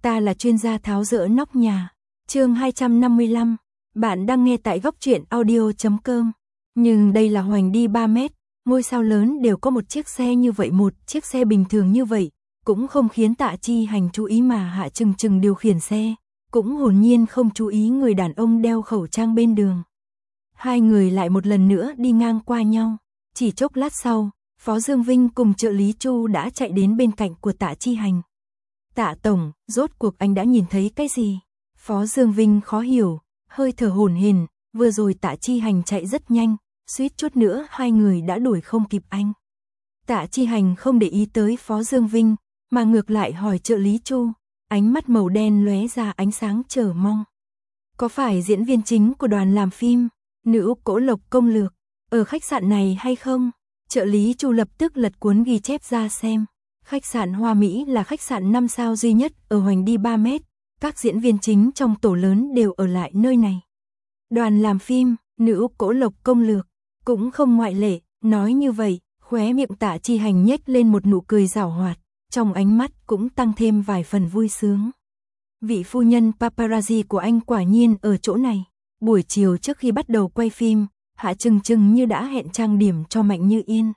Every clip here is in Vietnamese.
Ta là chuyên gia tháo dỡ nóc nhà. Chương 255. Bạn đang nghe tại góc truyện audio.com. Nhưng đây là hoành đi 3 mét, ngôi sao lớn đều có một chiếc xe như vậy, một chiếc xe bình thường như vậy, cũng không khiến Tạ Chi Hành chú ý mà Hạ Trừng Trừng điều khiển xe, cũng hồn nhiên không chú ý người đàn ông đeo khẩu trang bên đường. Hai người lại một lần nữa đi ngang qua nhau, chỉ chốc lát sau, Phó Dương Vinh cùng trợ lý Chu đã chạy đến bên cạnh của Tạ Chi Hành. Tạ Tổng, rốt cuộc anh đã nhìn thấy cái gì? Phó Dương Vinh khó hiểu, hơi thở hổn hển, vừa rồi Tạ Chi Hành chạy rất nhanh, suýt chút nữa hai người đã đuổi không kịp anh. Tạ Chi Hành không để ý tới Phó Dương Vinh, mà ngược lại hỏi trợ lý Chu, ánh mắt màu đen lóe ra ánh sáng chờ mong. Có phải diễn viên chính của đoàn làm phim, Nữ Úc Cỗ Lộc Công Lược, ở khách sạn này hay không? Trợ lý Chu lập tức lật cuốn ghi chép ra xem. Khách sạn Hoa Mỹ là khách sạn 5 sao duy nhất ở hoành đi 3 mét, các diễn viên chính trong tổ lớn đều ở lại nơi này. Đoàn làm phim, Nữ Úc Cỗ Lộc Công Lược, cũng không ngoại lệ, nói như vậy, khóe miệng Tạ Chi Hành nhếch lên một nụ cười giảo hoạt, trong ánh mắt cũng tăng thêm vài phần vui sướng. Vị phu nhân paparazzi của anh quả nhiên ở chỗ này. Buổi chiều trước khi bắt đầu quay phim, Hạ Trừng Trừng như đã hẹn trang điểm cho Mạnh Như Yên.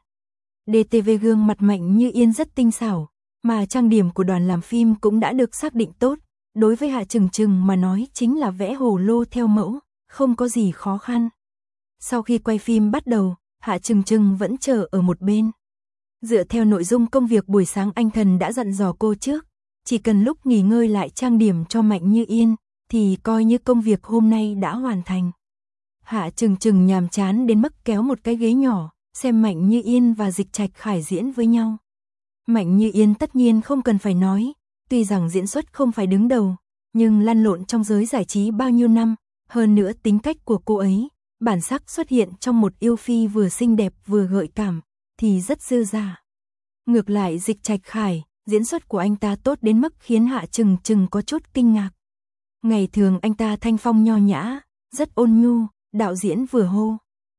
DTV gương mặt Mạnh Như Yên rất tinh xảo, mà trang điểm của đoàn làm phim cũng đã được xác định tốt. Đối với Hạ Trừng Trừng mà nói chính là vẽ hồ lô theo mẫu, không có gì khó khăn. Sau khi quay phim bắt đầu, Hạ Trừng Trừng vẫn chờ ở một bên. Dựa theo nội dung công việc buổi sáng anh Thần đã dặn dò cô trước, chỉ cần lúc nghỉ ngơi lại trang điểm cho Mạnh Như Yên, thì coi như công việc hôm nay đã hoàn thành. Hạ Trừng Trừng nhàm chán đến mức kéo một cái ghế nhỏ, xem Mạnh Như Yên và Dịch Trạch Khải diễn với nhau. Mạnh Như Yên tất nhiên không cần phải nói, tuy rằng diễn xuất không phải đứng đầu, nhưng lăn lộn trong giới giải trí bao nhiêu năm, hơn nữa tính cách của cô ấy, bản sắc xuất hiện trong một yêu phi vừa xinh đẹp vừa gợi cảm, thì rất dư dả. Ngược lại Dịch Trạch Khải, diễn xuất của anh ta tốt đến mức khiến Hạ Trừng Trừng có chút kinh ngạc. Ngày thường anh ta thanh phong nho nhã, rất ôn nhu, đạo diễn vừa hô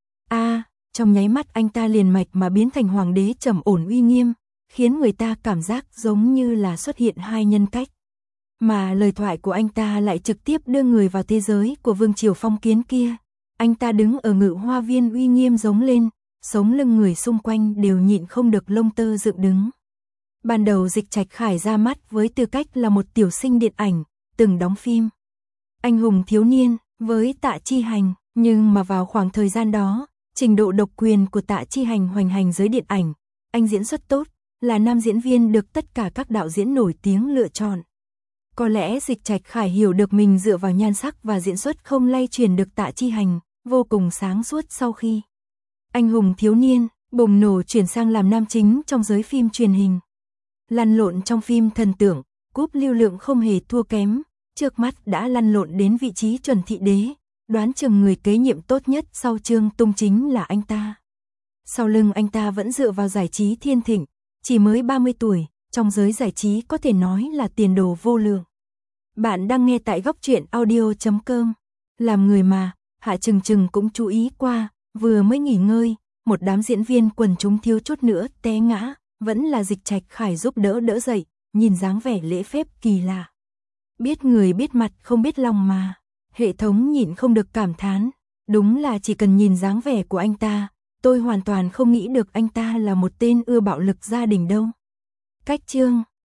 trong nháy mắt anh ta liền mạch mà biến thành hoàng đế trầm ổn uy nghiêm, khiến người ta cảm giác giống như là xuất hiện hai nhân cách. Mà lời thoại của anh ta lại trực tiếp đưa người vào thế giới của vương triều phong kiến kia. Anh ta đứng ở Ngự Hoa Viên uy nghiêm giống lên, sống lưng người xung quanh đều nhịn không được lông tơ dựng đứng. Ban đầu Dịch Trạch Khải ra mắt với tư cách là một tiểu sinh điện ảnh, từng đóng phim Anh hùng thiếu niên với Tạ Chi Hành, nhưng mà vào khoảng thời gian đó, trình độ độc quyền của Tạ Chi Hành hoành hành giới điện ảnh, anh diễn xuất tốt, là nam diễn viên được tất cả các đạo diễn nổi tiếng lựa chọn. Có lẽ Dịch Trạch Khải hiểu được mình dựa vào nhan sắc và diễn xuất không lay chuyển được Tạ Chi Hành, vô cùng sáng suốt sau khi Anh hùng thiếu niên bùng nổ chuyển sang làm nam chính trong giới phim truyền hình. Lăn lộn trong phim thần tượng, cúp lưu lượng không hề thua kém, trước mắt đã lăn lộn đến vị trí chuẩn thị đế, đoán chừng người kế nhiệm tốt nhất sau Trương Tung chính là anh ta. Sau lưng anh ta vẫn dựa vào giải trí thiên thịnh, chỉ mới 30 tuổi, trong giới giải trí có thể nói là tiền đồ vô lượng. Bạn đang nghe tại góc truyện audio.com. Làm người mà, Hạ Trừng Trừng cũng chú ý qua, vừa mới nghỉ ngơi, một đám diễn viên quần chúng thiếu chút nữa té ngã, vẫn là Dịch Trạch Khải giúp đỡ dậy, nhìn dáng vẻ lễ phép kỳ lạ. Biết người biết mặt không biết lòng mà. Hệ thống nhịn không được cảm thán, đúng là chỉ cần nhìn dáng vẻ của anh ta, tôi hoàn toàn không nghĩ được anh ta là một tên ưa bạo lực gia đình đâu. Cách chương